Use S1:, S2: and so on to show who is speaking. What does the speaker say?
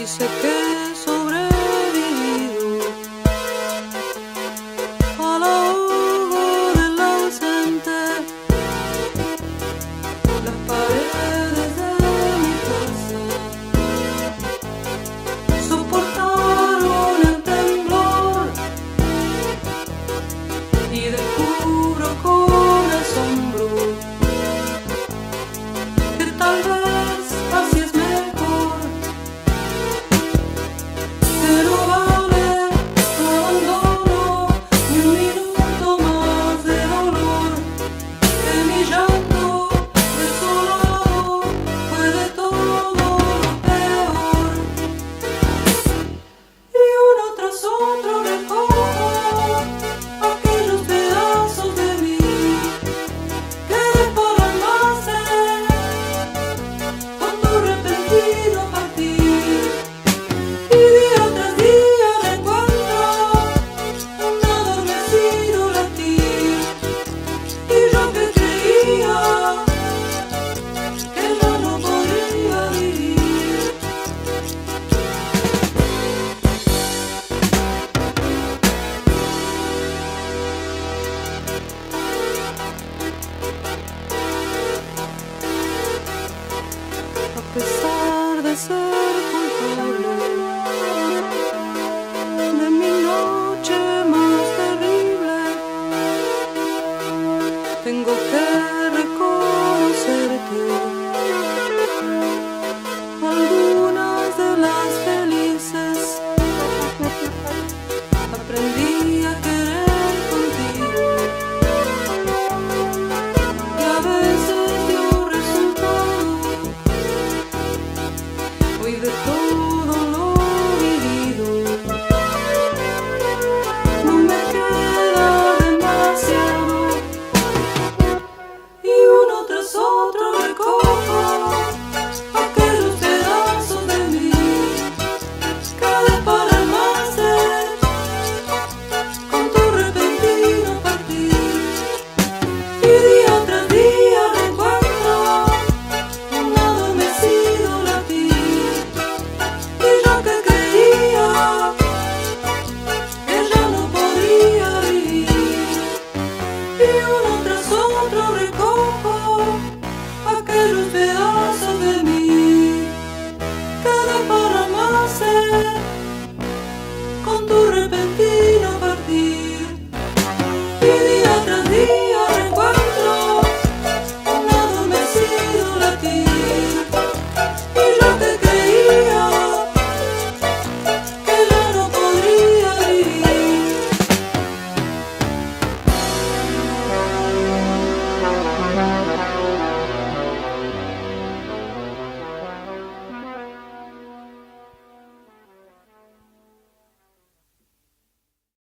S1: y sé que he sobrevivido al ahogo del ausente. Las paredes de mi casa soportaron el temblor y descubro con asombro que tal vez así es mejor, que no vale tu abandono ni un minuto más de dolor, que mi llanto desolado fue de todo lo peor. Y uno tras otro recojo aquellos pedazos de mí que desparramaste con tu repentino partir. Y día tras día recuerdo un adormecido latir. Y yo que creía que ya no podría vivir. A pesar de ser culpable,